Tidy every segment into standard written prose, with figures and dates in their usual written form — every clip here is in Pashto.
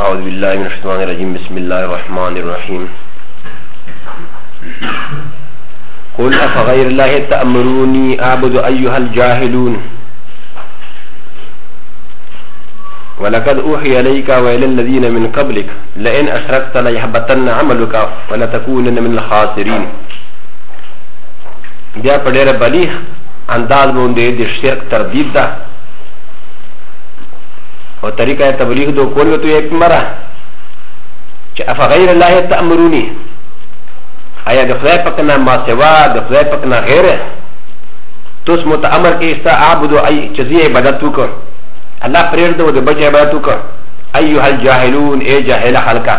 أعوذ بالله من الشيطان الرجيم. بسم الله الرحمن الرحيم. قل أفغير الله تأمروني أعبد أيها الجاهلون ولقد أوحي إليك وإلى الذين من قبلك لئن أشركت ليحبطن عملك ولتكونن من الخاسرين. بیا په ډېره بلیغ انداز باندې د شرک تردید ده او طریقه تبلیغ دو کول ته یې مره چې افغیر الله تأمروني آیا د خدای پاک نه ما سوا د خدای پاک نه غیر توس متامر کې استا عبادت ای چې زی عبادت وکړه الله پرېږ دو د بچ عبادت وکړه ایها الجاهلون ای جاهل خلقا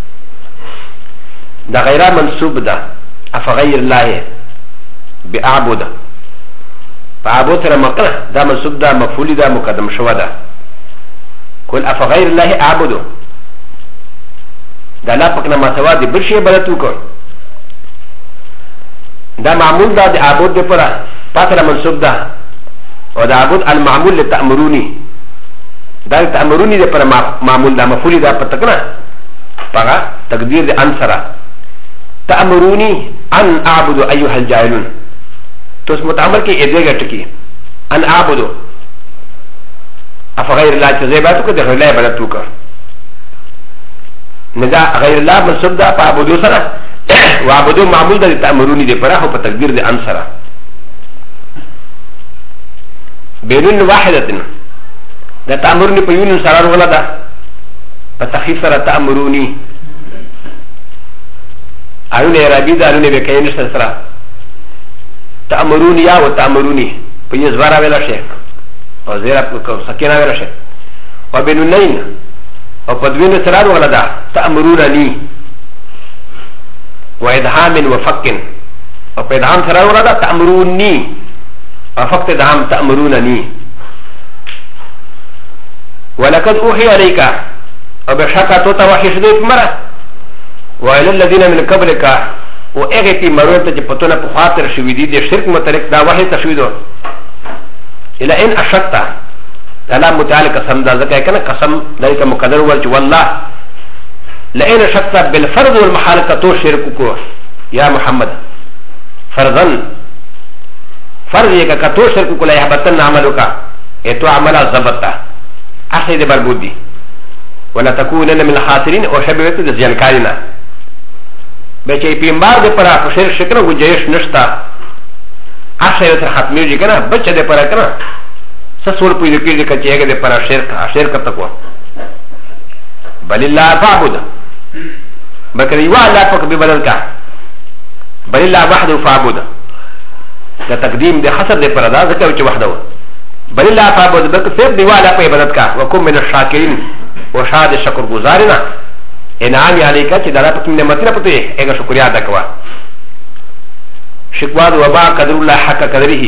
دا غیر منسوب ده افغیر الله باعبد فعبود سره مقره دا منسوب ده مفعول ده مقدم شوه ده قل افغیر الله اعبد دا لا پکنا ما سوا دی بل شی عبادت وکړه دا معمول ده د عبود د پره پاتره منسوب ده او دا عبود المعمول لتأمروني دا تأمروني د پره معمول ده مفعول ده پتکنه پغه تقدیر د ان سره تأمروني ان اعبد ايها الجاهلون تو متعمل کې اې دې ګټ کې ان اعبد افغیر الله چې عبادت وکړه د غیر الله عبادت وکړه ندا غیر الله منسوب ده په عبادت سره وعبدو معمول ده تأمروني ده پره او په تقدیر ده ان سره بینون واحدتن ده تأمروني په یون سره ولا ده په تخفیف سره تأمروني اونه عربی ده اونه به کین سره تأمروني یا و تأمروني په یزوارا ویلا شي او زیرا په سکینه ویلا شي او بینونین او په دوینه سره ولا ده تأمرونني و ادهام وفك او په ادهام سره ولا ده تأمروني او فقط ادهام تأمرونني ولقد اوحي عليك او بشكا توتا وحي شديد مره وإلى الذين من قبلك و اغه پی مرون ته پتونه په خاطر شوی دي د شرک متعلق دا وحی تشویدو الى ان اشركت الله متعلق قسم دا ځکه کنه قسم دای کا مقدر ول چې والله لئن اشركت بالفرض والمحال تو شرک کو یا محمد فرضا فرض یک کا تو شرک کو لا يحبطن عملك اتو عمل ضبطا اخذ بربودي ولا تكونن من الخاسرين او شبهت الزيانكارنا بچه پیمبار ده پرا پشیر شکر و جایش نشتا اخشای تر ختمیو جی کنا بچه ده پرا کنا سسول پویدو کیر جی کچه اگه ده پرا شیر کرتا کوا بل اللہ فعبود بلکه دیوا اللہ پاک بی بدل کا بل اللہ وحدو فعبود ده تقدیم ده حسد ده پرا دا ذکر وچه وحدو بل اللہ فعبود بلکه صرف دیوا اللہ پاک بدل کا وکم من الشاکرین و شاد شکر گزارنا انعام علیکا چې دلا پکې نعمتونه پته هغه شکریا ادا کوا شکوا د وبا قدر الله حق قدره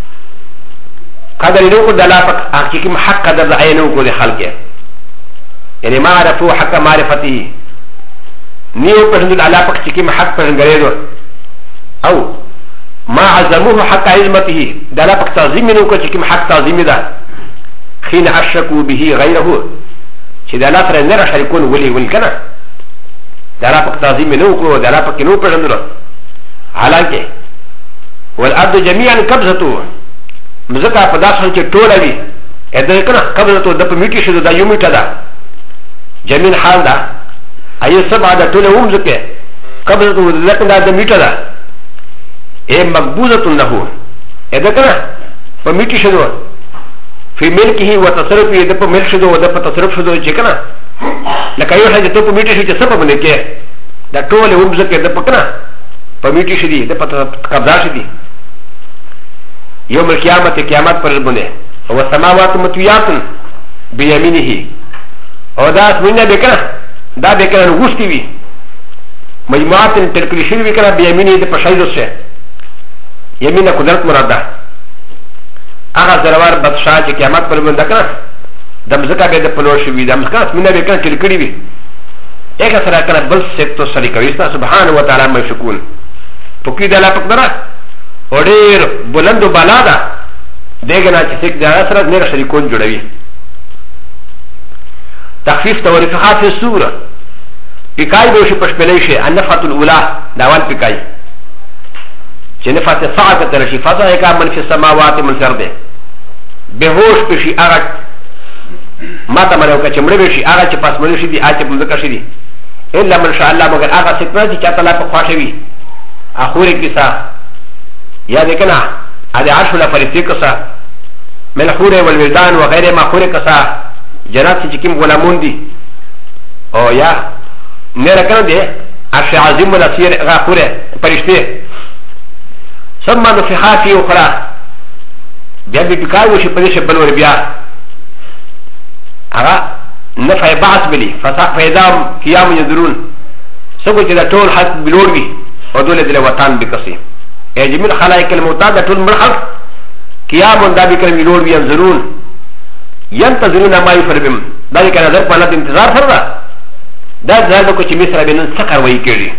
قدر نو کو دلا پک حقیقي حق قدر د عینو کو د خلق یعنی ما عرفو حق معرفته نیو پرند الله پک چې حق پرنګریدو او ما عظموه حق عظمته دلا پک تعظیم نو کو چې حق تعظیم ده حين اشركوا به غيره چې د الله سره نه شریکون ولي ولکنه د الله په تعظیم نه وکړو د الله په نو پرندل حالانکه والارض جميعا قبضته مزکه په داسې چې ټوله وي اته کنه قبضته د په میټي شو د یو میټه ده جميل حال ده اي سبع ده ټوله هم ځکه قبضته د میټه ده اي مقبوضه له اته کنه په میټي شو في ملكه وتصرفه د په ملک شدو د په تصرف شدو چې کنه لکه یو حاجه ته په میټه شي چې سبب نه کې دا ټول هم ځکه د پکنه په میټه شي د په قبضه شي یوم القیامت قیامت پر باندې او السماوات مطویات بيمینه او دا اسمنه بکنه دا بکنه وښتي وي مجموعات ترکلی شي وی کنه بيمینه د په شایدو شه یمینه قدرت مراد ده هغه زروار بدشاه چې قیامت پر باندې کنه د مزکه به د پلوړ شوی د مزکه اسمنه به کنه چې کړی وي هغه سره کنه بل سکتو سړی کوي سبحانه وتعالى مشکون پوکې د الله پاک درا اوریر بلند بالا ده دغه نه چې څوک د سره نه شریکون جوړوي تخفيف تورفها في السورة بكاي بوشي پشپليشي النفحة الأولى داوان بكاي چه نفحة صعقة ترشي فصائقا من في السماوات من الأرض بهوش بشي آغا ما تمنوكا چه مروشي آغا چه پاس مروشي دي آچه بمدكا شدي إلا من شاء الله مگر آغا سكنا چه چاہتا لا پخواشوي آخوري كسا یا دیکھنا ادي عرش ولا فريسي كسا من الحور والولدان وغير ما حور كسا جنات چكيم غلامون دي او يا نيرا كنا دي عرش عظيم ولا سير غا حور فرشتي ثم نفخا في اخرى بیا بكاي وشي پدش بلور بیا اغا نفع بعث بلي فاذا قيام ينظرون سوكو چه دا طول حق بلور بي ودول دل وطان بكسي جميل خلائق المعتاد طول مرحل قيام دا بكرم يلور بينظرون ينتظرون ما يفربهم ذلك نظر قنات انتظار فردا دا ذلك كو چه مصر بنن سكر وي كيري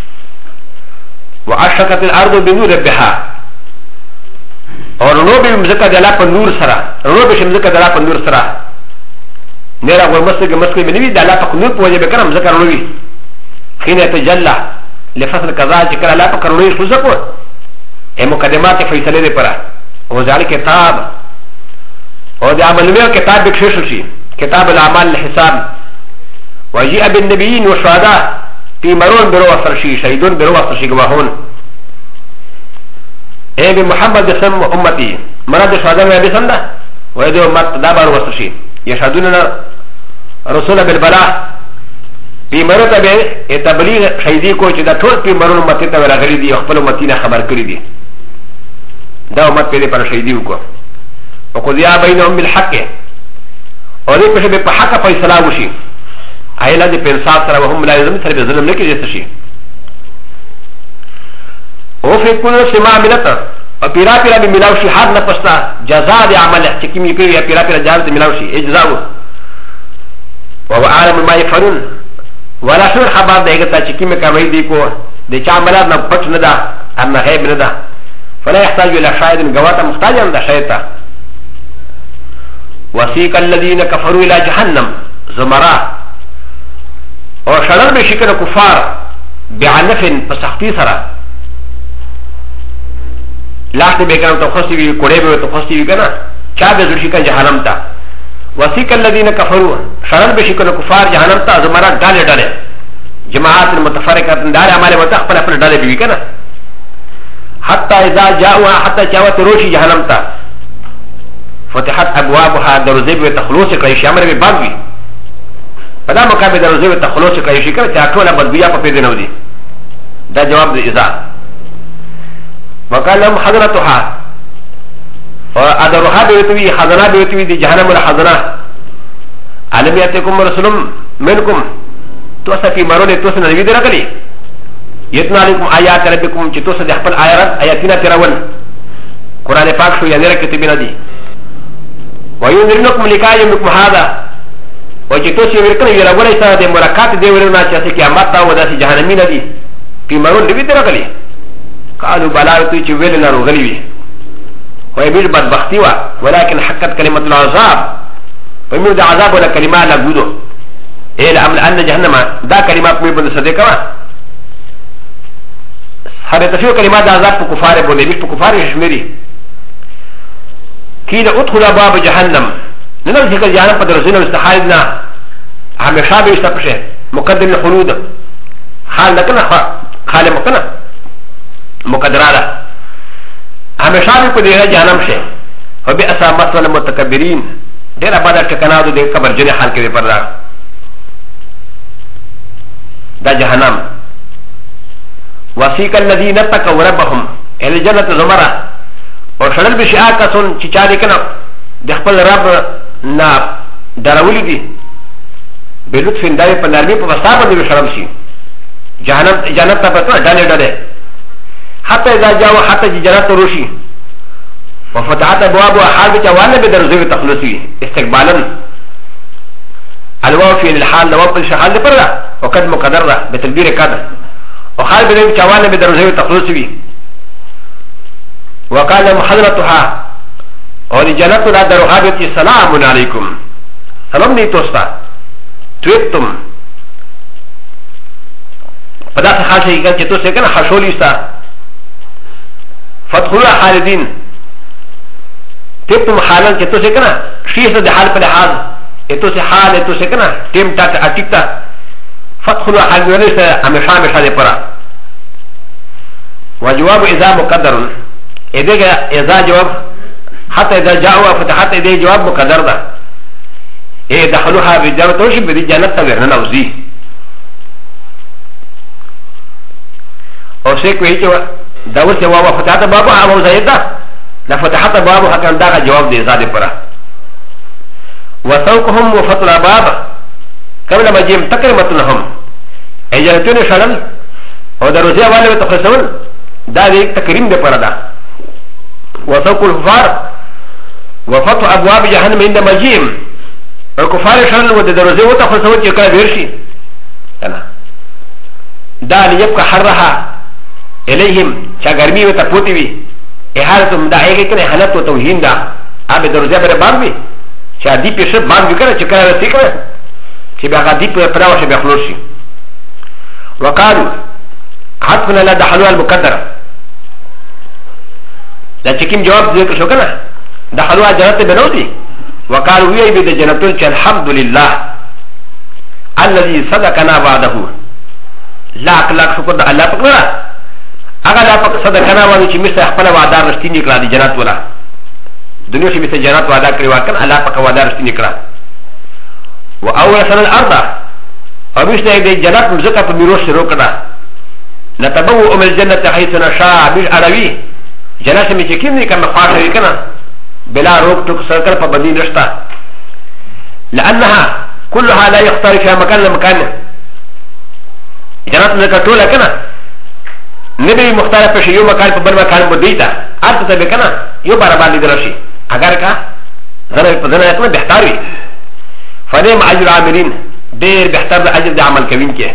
واشرقت الارض بنور ربها اور رنو بي مزكا دلا پر نور سرا رنو بي مزكا دلا پر نور سرا نيرا ور مسك منوي دلا پر نور پوجي بكرم ذكر نوي حين يتجلى لفصل كذا ذكر لا پر نور خصكو اي مقدمات فيصله دي پرا وذلك كتاب او دي عمل مير كتاب بكشش شي كتاب الاعمال الحساب وجيء بالنبيين والشهداء في مرون برو وصرشي شهيدون برو وصرشي گواهون اي بمحمد سم امتي مراد شهداء نبي سنده ويدو امت دابر وصرشي يشهدون رسول بالبلاء في مرون تبع تبليغ شهيدي کو چې دا ټول په مرون امت ته ورغلي دي خپل امتینه خبر کړی دي دا امت په دې پر شهيدي وکړه او قضیا بینهم بالحق او دې په په حق فیصله وشي ایله دې په انصاف سره وهم لا لازم سره ظلم نه کیږي شي او په کله سما ملت او پیرا پیرا به ملاو شي حد نه پستا جزاء دې عمل چې کوم یې کوي پیرا پیرا جزاء دې ملاو شي اجزاء او عالم ما يفعلون ولا شر خبر دې ته چې کوم کوي دې کو دې چا عملات نه پټ نه ده ان غیب نه ده فلا يحتاج الى شاهد غواتا محتاجا الى شيطا وسيق الذين كفروا الى جهنم زمرا او شرر بشكل كفار بعنف فسختي سرا لاحظ بكلام تخصي كوريب تخصي كنا شاب زرشيكا جهنم تا وسيق الذين كفروا شرر بشكل كفار جهنم تا زمرا دالي دالي جماعات المتفرقه دار عمل متخفل فل دالي بي كنا حتى إذا جاءوا حتى جاءت روشي جهنم تا فتحت أبوابها دروزي بتخلوص كيشي أمر بباغي فدا مقابل دروزي بتخلوص كيشي كنا تأكلنا بدبيا فبيدنا ودي دا جواب دي إذا وقال لهم حضرتها وأدرها بيتوي حضنا بيتوي دي جهنم ولا حضنا ألم يأتكم رسول منكم توسفي مروني توسنا نبي دي رقلي يتنا عليكم آيات ربكم چتوسا دي خپل آياتنا تراون قرآن پاک شو يعني ركتبنا دي وينذرنكم لقاء يومكم هذا وچتوسا يوركنا يرغول ايسا دي مركات دي ورنا چاسي قيامت تا وداسي جهنمين دي في مرون نبي دي رقلي قالوا بلاوتو چه ويلنا روغلي بي ويبيل بدبختي ولكن حقت كلمة العذاب ويميل دا عذاب ولا كلمة لغودو ايه لأمل أن جهنم دا كلمات ميبن صديقا هذا تفسير كلمات عذاب كفار بني مش كفار يشمري كيدا ادخل باب جهنم ننزل ذكر جهنم بدرزنا واستحالنا هميشه بيستقشه مقدم الخلود حال لكنا حال مكنا مقدرالا هميشه بيقدر جهنم شيء وبئس مثل المتكبرين دير بعد التكناد دي كبر جني حال كده برا دا جهنم وسيق الذين اتقوا ربهم الى الجنه زمرا وشلل بشيء كسون چچاري كنا دخل رب نا درولي دي بلطف داي پنرمي په وسابه دي شرم شي جهنم جنت ته پتو ډاله ډاله حتى اذا جاءوا حتى جنت روشي وفتحت ابوابها حال بجوانب بدرزه تخلصي استقبالا الواو في الحال لو في الحال برا وقد مقدر بتدبير قدر وحال بدون جوانب بدرزه تخلصي وقال محضرتها ولجنت لا دروها بتي سلام عليكم سلام دي توستا تويبتم فدا سخال شيئا چه تو سكنا حشولي ستا فتخلوا خالدين تويبتم حالا چه تو سكنا شيسا دي حال پر حال اتو سي حال اتو سكنا تيم تاك اتكتا فتخلوا خالدين ستا همشا همشا دي پرا وجواب اذا مقدر اذا جواب حتى اذا جاءوا فتحت اذا جواب مقدر ده ايه دخلوها بالجنة توشي بدي جنة تغيرنا نوزي او سيكو هيكو داول سيوا فتحت بابو عمو زيدا لفتحت بابو حكا داغا جواب دي ازادي پرا وسوقهم وفتل باب قبل ما جيم تكرمتنهم اي جنتون شلل او دروزي والي وتخسون دا دي تكريم دي پرا دا وسوق الكفار وفتح ابواب جهنم عند مجيم الكفار شرل ود دروزي وتخسون چكا بيرشي دا ليبقى حرها اليهم چا گرمي وتپوتي وي احالتهم دا ايگه كنه حالت وتوهين دا اب دروزي بر بار بي چا دي پيش بار بي كره چكا رسي كره چي بها دي پراوش بخلوشي وقالوا حتمنا لا دخلوا المقدر دا چكيم جواب ذكر شو كنا دخلوا جنة بنودي وقالوا ويأي بدا جنتون چه الحمد لله الذي صدقنا بعده لاك لاك شكر دا الله فقرنا اگر الله فقر صدقنا وانو چه مثل اخبر وعدار رشتين نکلا دی جنت ولا دنیا شي مثل جنت وعدا کری واکن الله فقر وعدار رشتين نکلا و اول سنة الارض او مثل دی جنت مزقا پا میروش شروع کنا نتبوء من الجنة حيث نشاء مش عربي جنت میں چکیم نہیں کرنا خواہ شوی کنا بلا روک ٹوک سرکل پا بدین رشتا لأنها كلها لا يختار فيها مكان لمكان جنت میں کٹولا کنا نبی مختار پش یو مکان پا بر مکان بدیتا آرتا تبی کنا یو بارا بار لیدر شی اگر کا زنر اکنا بہتار وی فنیم عجر عاملین دیر بہتر عجر دی عمل کوین کے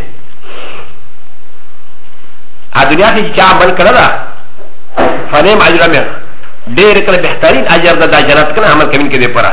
دنیا کی چا عمل کرنا فنیم عجر عامل دیر کل بہترین عجر دا جنت کنا عمل کوین کے دے پرا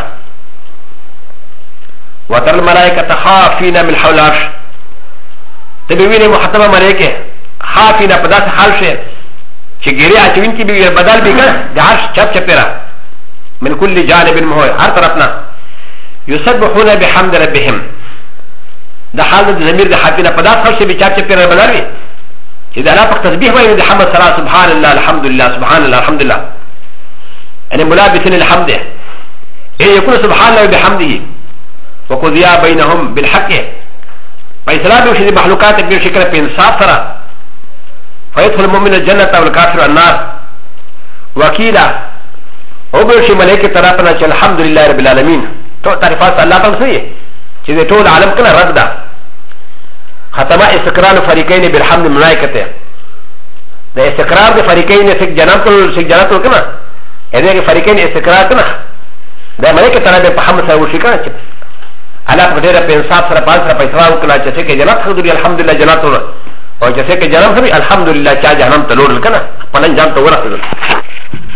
وتر الملائکة خافین من حول العرش تبوین محتمہ ملائکہ خافین پداس حال شے چه گیری آچوین کی بھی بدل بھی کنا دا عرش چپ چپیرا من کل جانب مہوئے ہر طرفنا یسبحون بحمد ربهم دا حال دا ضمیر دا خافین پداس حال شے بھی چپ چپیرا بدل بھی چه دا اللہ پاک تسبیح وائن دا حمد صلاة سبحان اللہ الحمدللہ سبحان اللہ الحمدللہ يعني ملابسين الحمد إيه يكون سبحان الله بحمده وقضيا بينهم بالحق فإسلام يوشي دي محلوكات بشكل بإنصاف ترى فيدخل المؤمن الجنة والكافر النار وكيلا وبيوشي ملائكة ترى الحمد لله رب العالمين تعرفات الله تنسيه كذا طول العالم كنا رقدا ختم استقرار فريقين بالحمد الملائكة ده استقرار ده فريقين سك جنات كنا هذا فريقين استقرار كنا ده ملائكة ترى بحمد سوشي كنا الله قدر بإنصاف سر باز سر بإسلام كنا جسك جنات خدري الحمد لله جنات اور جسے کہ جنم سبھی الحمدللہ چاہ جہنم تلور لکنا پلن جان تو ورہ